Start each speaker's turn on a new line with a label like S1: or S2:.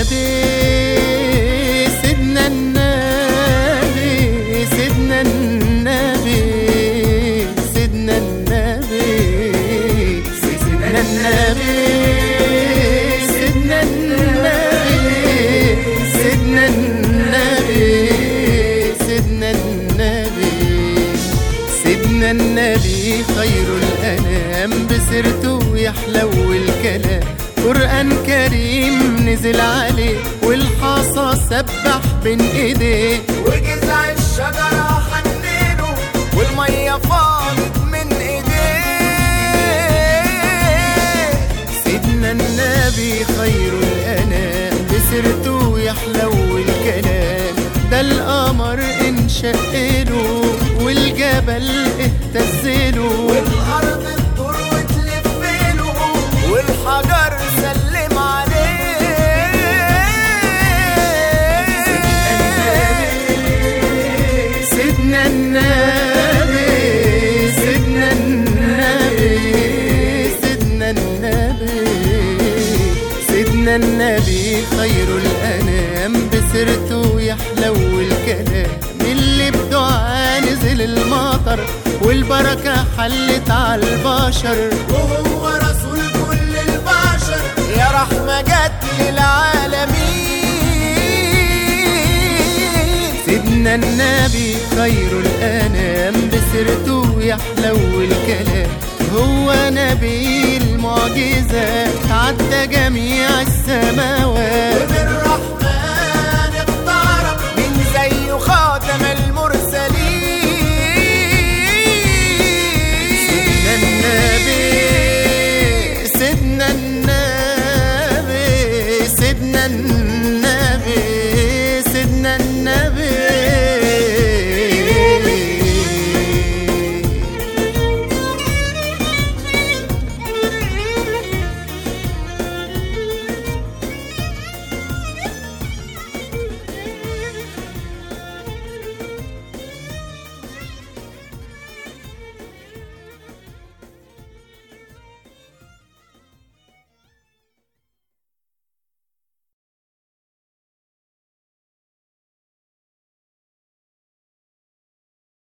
S1: النبي سيدنا النبي سيدنا النبي سيدنا النبي سيدنا النبي سيدنا النبي سيدنا النبي سيدنا النبي سيدنا النبي خير الأنام بسيرته يحلو الكلام قرآن كريم نزل عليه والحصى سبح بين ايديه
S2: وجذع الشجرة حنينه والمية فاضت من ايديه.
S1: سيدنا النبي خير الأنام بسيرته يحلو الكلام ده القمر انشقله والجبل اهتزله
S2: والأرض تدور وتلفله والحجر سلم عليه.
S1: سيدنا النبي سيدنا النبي سيدنا النبي سيدنا النبي خير الأنام بسيرته يحلو الكلام اللي بدعاء نزل المطر والبركة حلت على البشر
S2: وهو رسول كل البشر يا رحمة جت للعالمين.
S1: سيدنا النبي خير الأنام بسيرته يحلو الكلام هو نبي المعجزات عدى جميع السماوات
S2: وبالرحمن